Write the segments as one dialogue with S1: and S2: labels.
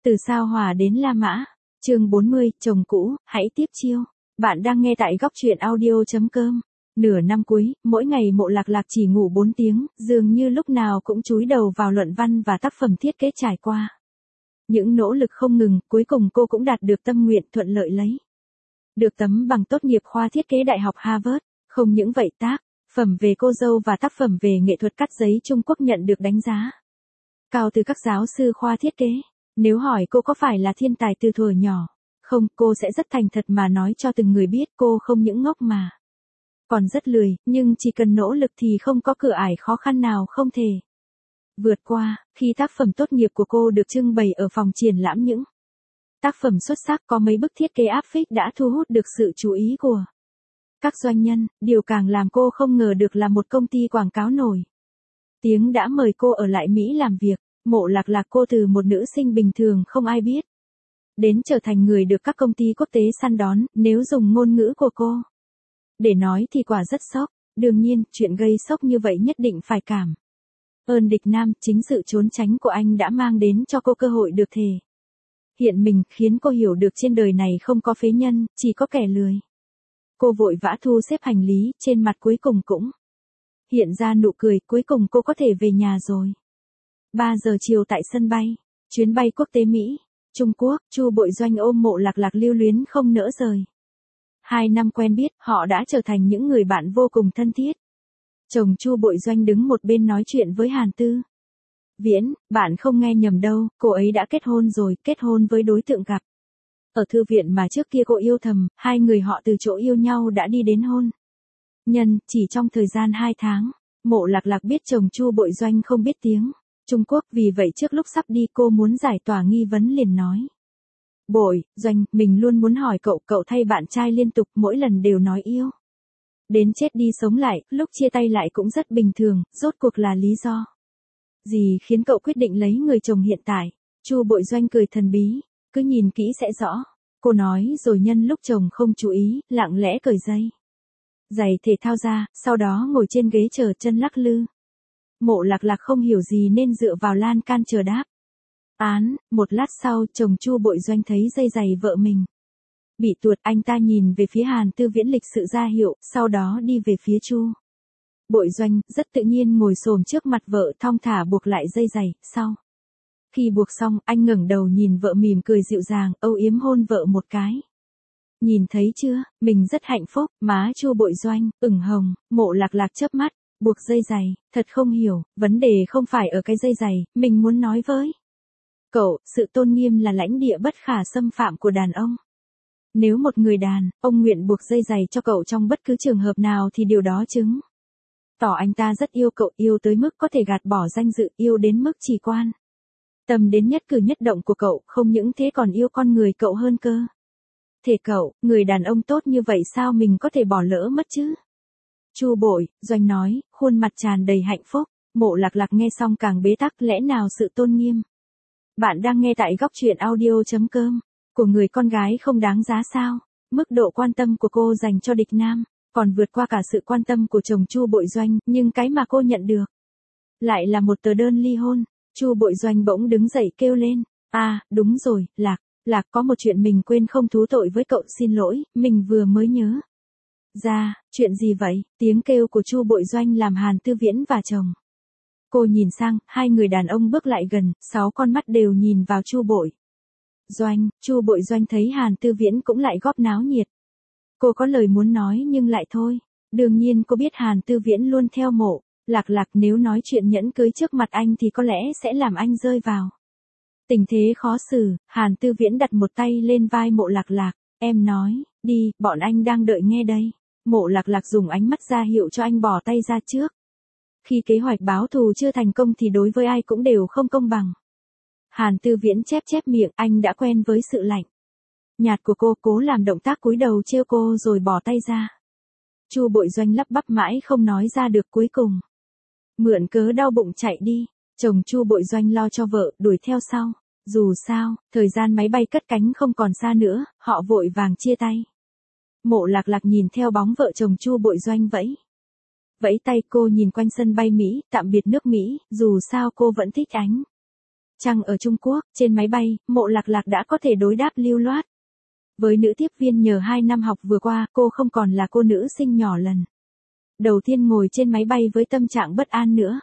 S1: Từ Sao Hỏa đến La Mã, chương 40, chồng cũ, hãy tiếp chiêu. Bạn đang nghe tại góc truyện audio.com. Nửa năm cuối, mỗi ngày Mộ Lạc Lạc chỉ ngủ 4 tiếng, dường như lúc nào cũng chúi đầu vào luận văn và tác phẩm thiết kế trải qua. Những nỗ lực không ngừng, cuối cùng cô cũng đạt được tâm nguyện thuận lợi lấy được tấm bằng tốt nghiệp khoa thiết kế Đại học Harvard. Không những vậy, tác phẩm về cô dâu và tác phẩm về nghệ thuật cắt giấy Trung Quốc nhận được đánh giá cao từ các giáo sư khoa thiết kế. Nếu hỏi cô có phải là thiên tài từ thuở nhỏ, không, cô sẽ rất thành thật mà nói cho từng người biết cô không những ngốc mà còn rất lười, nhưng chỉ cần nỗ lực thì không có cửa ải khó khăn nào không thể vượt qua. Khi tác phẩm tốt nghiệp của cô được trưng bày ở phòng triển lãm những tác phẩm xuất sắc, có mấy bức thiết kế áp phích đã thu hút được sự chú ý của các doanh nhân. Điều càng làm cô không ngờ được là một công ty quảng cáo nổi tiếng đã mời cô ở lại Mỹ làm việc. Mộ Lạc Lạc, cô từ một nữ sinh bình thường không ai biết đến trở thành người được các công ty quốc tế săn đón, nếu dùng ngôn ngữ của cô để nói thì quả rất sốc. Đương nhiên, chuyện gây sốc như vậy nhất định phải cảm ơn Địch Nam, chính sự trốn tránh của anh đã mang đến cho cô cơ hội được thể hiện mình, khiến cô hiểu được trên đời này không có phế nhân, chỉ có kẻ lười. Cô vội vã thu xếp hành lý, trên mặt cuối cùng cũng hiện ra nụ cười, cuối cùng cô có thể về nhà rồi. 3 giờ chiều tại sân bay, chuyến bay quốc tế Mỹ, Trung Quốc, Chu Bội Doanh ôm Mộ Lạc Lạc lưu luyến không nỡ rời. 2 năm quen biết, họ đã trở thành những người bạn vô cùng thân thiết. Chồng Chu Bội Doanh đứng một bên nói chuyện với Hàn Tư Viễn. Bạn không nghe nhầm đâu, cô ấy đã kết hôn rồi, kết hôn với đối tượng gặp ở thư viện mà trước kia cô yêu thầm. Hai người họ từ chỗ yêu nhau đã đi đến hôn nhân, chỉ trong thời gian 2 tháng. Mộ Lạc Lạc biết chồng Chu Bội Doanh không biết tiếng Trung Quốc, vì vậy trước lúc sắp đi cô muốn giải tỏa nghi vấn liền nói: Bội Doanh, mình luôn muốn hỏi cậu, cậu thay bạn trai liên tục, mỗi lần đều nói yêu đến chết đi sống lại, lúc chia tay lại cũng rất bình thường, rốt cuộc là lý do gì khiến cậu quyết định lấy người chồng hiện tại? Chu Bội Doanh cười thần bí: cứ nhìn kỹ sẽ rõ. Cô nói rồi nhân lúc chồng không chú ý, lặng lẽ cởi giày thể thao ra, sau đó ngồi trên ghế chờ chân lắc lư. Mộ Lạc Lạc không hiểu gì nên dựa vào lan can chờ đáp án. Một lát sau, chồng Chu Bội Doanh thấy dây giày vợ mình bị tuột, anh ta nhìn về phía Hàn Tư Viễn lịch sự ra hiệu, sau đó đi về phía Chu Bội Doanh, rất tự nhiên ngồi xổm trước mặt vợ, thong thả buộc lại dây giày. Sau khi buộc xong, anh ngẩng đầu nhìn vợ mỉm cười dịu dàng, âu yếm hôn vợ một cái. Nhìn thấy chưa, mình rất hạnh phúc. Má Chu Bội Doanh ửng hồng. Mộ Lạc Lạc chớp mắt, buộc dây giày, thật không hiểu, vấn đề không phải ở cái dây giày, mình muốn nói với cậu, sự tôn nghiêm là lãnh địa bất khả xâm phạm của đàn ông. Nếu một người đàn ông nguyện buộc dây giày cho cậu trong bất cứ trường hợp nào thì điều đó chứng tỏ anh ta rất yêu cậu, yêu tới mức có thể gạt bỏ danh dự, yêu đến mức chỉ quan tâm đến nhất cử nhất động của cậu, không những thế còn yêu con người cậu hơn cơ thể cậu. Người đàn ông tốt như vậy sao mình có thể bỏ lỡ mất chứ? Chu Bội Doanh nói, khuôn mặt tràn đầy hạnh phúc. Mộ Lạc Lạc nghe xong càng bế tắc, lẽ nào sự tôn nghiêm bạn đang nghe tại góc truyện audio.com của người con gái không đáng giá sao? Mức độ quan tâm của cô dành cho Địch Nam còn vượt qua cả sự quan tâm của chồng Chu Bội Doanh, nhưng cái mà cô nhận được lại là một tờ đơn ly hôn. Chu Bội Doanh bỗng đứng dậy kêu lên: À, đúng rồi, Lạc, có một chuyện mình quên không thú tội với cậu, xin lỗi, mình vừa mới nhớ ra. Chuyện gì vậy? Tiếng kêu của Chu Bội Doanh làm Hàn Tư Viễn và chồng cô nhìn sang, hai người đàn ông bước lại gần, 6 con mắt đều nhìn vào Chu Bội Doanh. Chu Bội Doanh thấy Hàn Tư Viễn cũng lại góp náo nhiệt. Cô có lời muốn nói nhưng lại thôi. Đương nhiên cô biết Hàn Tư Viễn luôn theo Mộ Lạc Lạc, nếu nói chuyện nhẫn cưới trước mặt anh thì có lẽ sẽ làm anh rơi vào tình thế khó xử. Hàn Tư Viễn đặt một tay lên vai Mộ Lạc Lạc: Em nói đi, bọn anh đang đợi nghe đây. Mộ Lạc Lạc dùng ánh mắt ra hiệu cho anh bỏ tay ra trước. Khi kế hoạch báo thù chưa thành công thì đối với ai cũng đều không công bằng. Hàn Tư Viễn chép miệng, anh đã quen với sự lạnh nhạt của cô, cố làm động tác cúi đầu trêu cô rồi bỏ tay ra. Chu Bội Doanh lắp bắp mãi không nói ra được, cuối cùng mượn cớ đau bụng chạy đi. Chồng Chu Bội Doanh lo cho vợ, đuổi theo sau. Dù sao, thời gian máy bay cất cánh không còn xa nữa, họ vội vàng chia tay. Mộ Lạc Lạc nhìn theo bóng vợ chồng Chu Bội Doanh vẫy tay. Cô nhìn quanh sân bay Mỹ, tạm biệt nước Mỹ, dù sao cô vẫn thích ánh Chăng ở Trung Quốc, trên máy bay, Mộ Lạc Lạc đã có thể đối đáp lưu loát. Với nữ tiếp viên nhờ 2 năm học vừa qua, cô không còn là cô nữ sinh nhỏ lần đầu tiên ngồi trên máy bay với tâm trạng bất an nữa.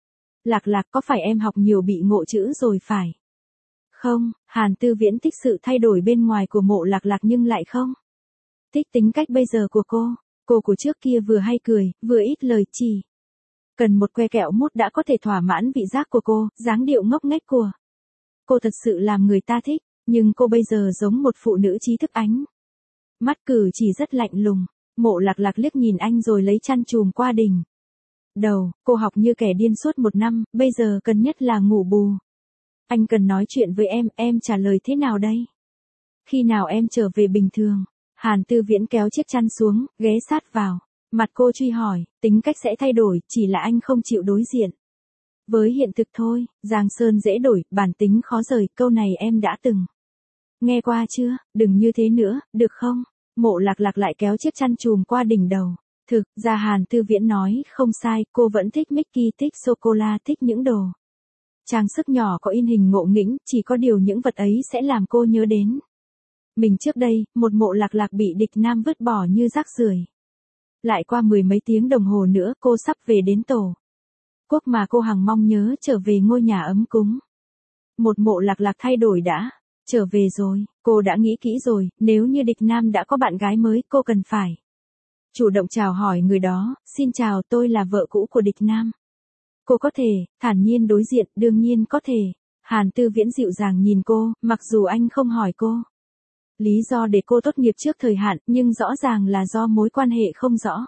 S1: Lạc Lạc, có phải em học nhiều bị ngộ chữ rồi phải? Không, Hàn Tư Viễn thích sự thay đổi bên ngoài của Mộ Lạc Lạc nhưng lại không thích tính cách bây giờ của cô. Cô của trước kia vừa hay cười, vừa ít lời, chỉ cần một que kẹo mút đã có thể thỏa mãn vị giác của cô, dáng điệu ngốc nghếch của cô thật sự làm người ta thích, nhưng cô bây giờ giống một phụ nữ trí thức ánh. Mắt cử chỉ rất lạnh lùng. Mộ Lạc Lạc liếc nhìn anh rồi lấy chăn chùm qua đỉnh đầu. Cô học như kẻ điên suốt 1 năm, bây giờ cần nhất là ngủ bù. Anh cần nói chuyện với em trả lời thế nào đây? Khi nào em trở về bình thường? Hàn Tư Viễn kéo chiếc chăn xuống, ghé sát vào mặt cô truy hỏi, tính cách sẽ thay đổi, chỉ là anh không chịu đối diện với hiện thực thôi. Giang sơn dễ đổi, bản tính khó rời, câu này em đã từng nghe qua chưa? Đừng như thế nữa, được không? Mộ Lạc Lạc lại kéo chiếc chăn chùm qua đỉnh đầu. Thực ra Hàn Tư Viễn nói không sai, cô vẫn thích Mickey, thích sô-cô-la, thích những đồ trang sức nhỏ có in hình ngộ nghĩnh, chỉ có điều những vật ấy sẽ làm cô nhớ đến mình trước đây, một Mộ Lạc Lạc bị địch nam vứt bỏ như rác rưởi. Lại qua 10 mấy tiếng đồng hồ nữa cô sắp về đến Tổ quốc mà cô hằng mong nhớ, trở về ngôi nhà ấm cúng. Một Mộ Lạc Lạc thay đổi đã trở về rồi. Cô đã nghĩ kỹ rồi, nếu như địch nam đã có bạn gái mới, cô cần phải chủ động chào hỏi người đó. Xin chào, tôi là vợ cũ của địch nam. Cô có thể thản nhiên đối diện? Đương nhiên có thể. Hàn Tư Viễn dịu dàng nhìn cô, mặc dù anh không hỏi cô lý do để cô tốt nghiệp trước thời hạn, nhưng rõ ràng là do mối quan hệ không rõ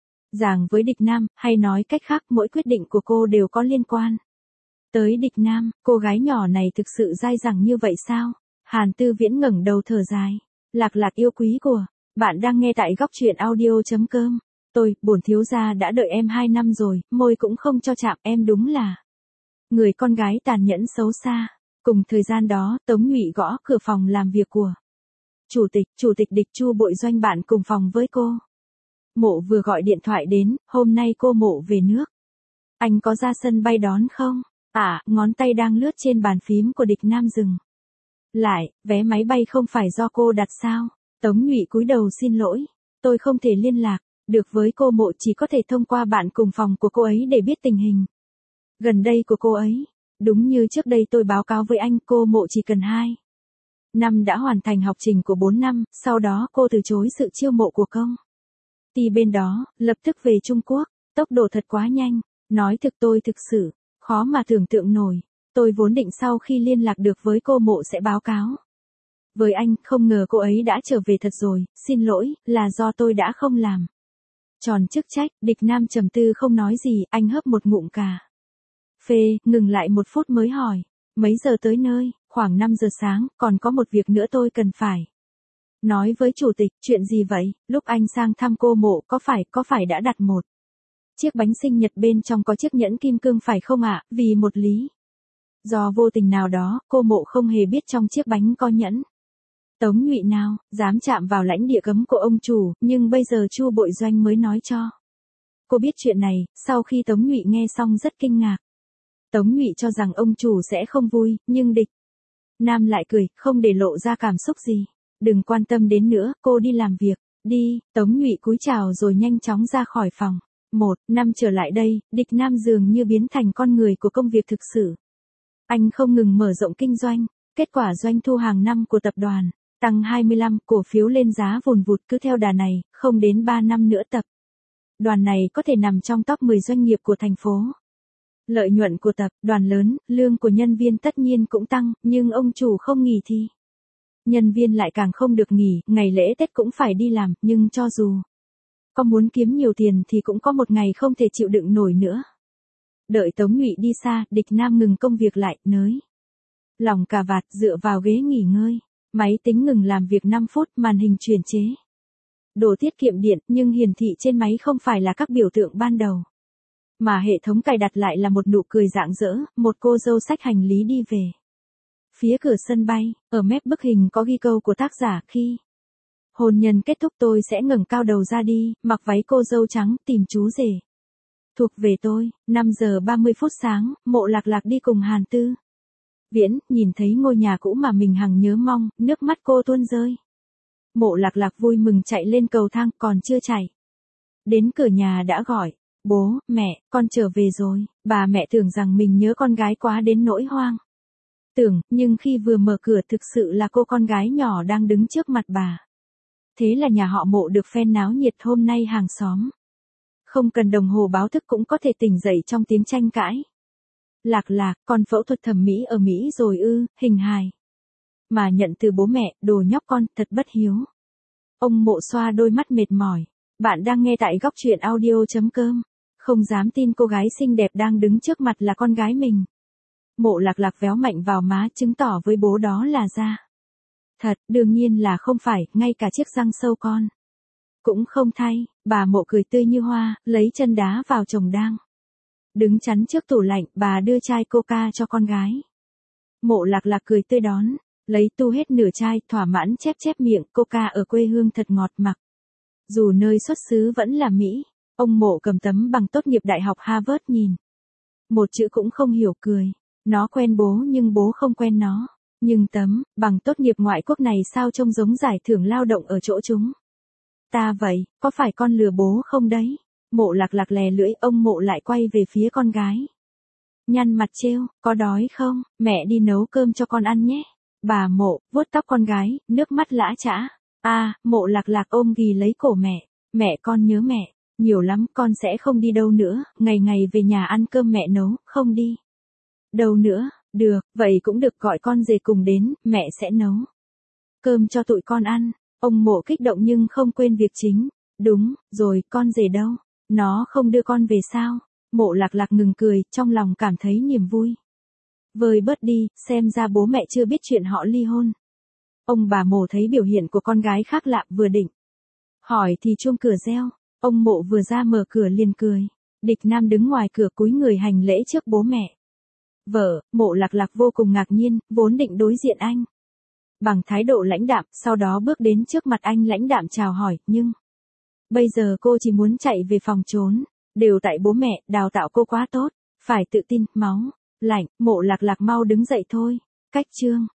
S1: ràng với địch nam, hay nói cách khác, mỗi quyết định của cô đều có liên quan tới địch nam. Cô gái nhỏ này thực sự dai dẳng như vậy sao? Hàn Tư Viễn ngẩng đầu thở dài. Lạc Lạc yêu quý của bạn đang nghe tại góc truyện audio.com. Tôi, bổn thiếu gia đã đợi em 2 năm rồi, môi cũng không cho chạm, em đúng là người con gái tàn nhẫn xấu xa. Cùng thời gian đó, Tống Nhụy gõ cửa phòng làm việc của chủ tịch địch Chu Bội Doanh, bạn cùng phòng với cô. Mộ vừa gọi điện thoại đến, hôm nay cô Mộ về nước. Anh có ra sân bay đón không? Ngón tay đang lướt trên bàn phím của địch nam dừng lại, vé máy bay không phải do cô đặt sao? Tống Nhụy cúi đầu xin lỗi. Tôi không thể liên lạc được với cô Mộ, chỉ có thể thông qua bạn cùng phòng của cô ấy để biết tình hình gần đây của cô ấy. Đúng như trước đây tôi báo cáo với anh, cô Mộ chỉ cần 2 năm đã hoàn thành học trình của 4 năm, sau đó cô từ chối sự chiêu mộ của công ty bên đó, lập tức về Trung Quốc. Tốc độ thật quá nhanh. Nói thực tôi thực sự khó mà tưởng tượng nổi. Tôi vốn định sau khi liên lạc được với cô Mộ sẽ báo cáo với anh, không ngờ cô ấy đã trở về thật rồi. Xin lỗi, là do tôi đã không làm tròn chức trách. Địch nam trầm tư không nói gì, anh hớp một ngụm cà phê, ngừng lại 1 phút mới hỏi. Mấy giờ tới nơi? Khoảng 5 giờ sáng, còn có một việc nữa tôi cần phải nói với chủ tịch. Chuyện gì vậy? Lúc anh sang thăm cô Mộ, có phải đã đặt một chiếc bánh sinh nhật bên trong có chiếc nhẫn kim cương phải không ạ? Vì một lý do vô tình nào đó, cô Mộ không hề biết trong chiếc bánh có nhẫn. Tống Nhụy nào dám chạm vào lãnh địa cấm của ông chủ, nhưng bây giờ Chu Bội Doanh mới nói cho cô biết chuyện này. Sau khi Tống Nhụy nghe xong rất kinh ngạc. Tống Nhụy cho rằng ông chủ sẽ không vui, nhưng địch nam lại cười, không để lộ ra cảm xúc gì. Đừng quan tâm đến nữa, cô đi làm việc đi. Tống Nhụy cúi chào rồi nhanh chóng ra khỏi phòng. 1 năm trở lại đây, địch nam dường như biến thành con người của công việc thực sự. Anh không ngừng mở rộng kinh doanh. Kết quả doanh thu hàng năm của tập đoàn tăng 25, cổ phiếu lên giá vùn vụt. Cứ theo đà này, không đến 3 năm nữa tập đoàn này có thể nằm trong top 10 doanh nghiệp của thành phố. Lợi nhuận của tập đoàn lớn, lương của nhân viên tất nhiên cũng tăng, nhưng ông chủ không nghỉ thì nhân viên lại càng không được nghỉ. Ngày lễ Tết cũng phải đi làm, nhưng cho dù có muốn kiếm nhiều tiền thì cũng có một ngày không thể chịu đựng nổi nữa. Đợi Tống Nhụy đi xa, địch nam ngừng công việc lại, nới lòng cà vạt, dựa vào ghế nghỉ ngơi. Máy tính ngừng làm việc 5 phút, màn hình chuyển chế đồ tiết kiệm điện, nhưng hiển thị trên máy không phải là các biểu tượng ban đầu, mà hệ thống cài đặt lại là một nụ cười rạng rỡ. Một cô dâu xách hành lý đi về phía cửa sân bay. Ở mép bức hình có ghi câu của tác giả: khi hôn nhân kết thúc tôi sẽ ngẩng cao đầu ra đi, mặc váy cô dâu trắng, tìm chú rể thuộc về tôi. 5 giờ 30 phút sáng, Mộ Lạc Lạc đi cùng Hàn Tư Viễn, nhìn thấy ngôi nhà cũ mà mình hằng nhớ mong, nước mắt cô tuôn rơi. Mộ Lạc Lạc vui mừng chạy lên cầu thang, còn chưa chạy. Đến cửa nhà đã gọi, bố, mẹ, con trở về rồi. Bà mẹ tưởng rằng mình nhớ con gái quá đến nỗi hoang. Tưởng, nhưng khi vừa mở cửa thực sự là cô con gái nhỏ đang đứng trước mặt bà. Thế là nhà họ Mộ được phen náo nhiệt hôm nay hàng xóm. Không cần đồng hồ báo thức cũng có thể tỉnh dậy trong tiếng tranh cãi. Lạc Lạc, con phẫu thuật thẩm mỹ ở Mỹ rồi ư, hình hài. Mà nhận từ bố mẹ, đồ nhóc con, thật bất hiếu. Ông Mộ xoa đôi mắt mệt mỏi. Bạn đang nghe tại góc truyện audio.com. Không dám tin cô gái xinh đẹp đang đứng trước mặt là con gái mình. Mộ Lạc Lạc véo mạnh vào má chứng tỏ với bố đó là da. Thật, đương nhiên là không phải, ngay cả chiếc răng sâu con. Cũng không thay, bà Mộ cười tươi như hoa, lấy chân đá vào chồng đang. Đứng chắn trước tủ lạnh, bà đưa chai coca cho con gái. Mộ Lạc Lạc cười tươi đón, lấy tu hết nửa chai, thỏa mãn chép chép miệng, coca ở quê hương thật ngọt mặc. Dù nơi xuất xứ vẫn là Mỹ, ông Mộ cầm tấm bằng tốt nghiệp đại học Harvard nhìn. Một chữ cũng không hiểu cười, nó quen bố nhưng bố không quen nó. Nhưng tấm bằng tốt nghiệp ngoại quốc này sao trông giống giải thưởng lao động ở chỗ chúng. Ta vậy, có phải con lừa bố không đấy? Mộ Lạc Lạc lè lưỡi, ông Mộ lại quay về phía con gái. Nhăn mặt trêu, có đói không, mẹ đi nấu cơm cho con ăn nhé. Bà Mộ, vuốt tóc con gái, nước mắt lã chã. Mộ Lạc Lạc ôm ghì lấy cổ mẹ. Mẹ con nhớ mẹ, nhiều lắm, con sẽ không đi đâu nữa, ngày ngày về nhà ăn cơm mẹ nấu, không đi. Đâu nữa, được, vậy cũng được, gọi con rể cùng đến, mẹ sẽ nấu cơm cho tụi con ăn. Ông Mộ kích động nhưng không quên việc chính. Đúng, rồi, con rể đâu? Nó không đưa con về sao? Mộ Lạc Lạc ngừng cười, trong lòng cảm thấy niềm vui. Vơi bớt đi, xem ra bố mẹ chưa biết chuyện họ ly hôn. Ông bà Mộ thấy biểu hiện của con gái khác lạ, vừa định hỏi thì chuông cửa reo. Ông Mộ vừa ra mở cửa liền cười. Địch Nam đứng ngoài cửa cúi người hành lễ trước bố mẹ. Vợ, Mộ Lạc Lạc vô cùng ngạc nhiên, vốn định đối diện anh bằng thái độ lãnh đạm, sau đó bước đến trước mặt anh lãnh đạm chào hỏi, nhưng bây giờ cô chỉ muốn chạy về phòng trốn. Đều tại bố mẹ, đào tạo cô quá tốt, phải tự tin, máu lạnh. Mộ Lạc Lạc mau đứng dậy thôi. Cách chương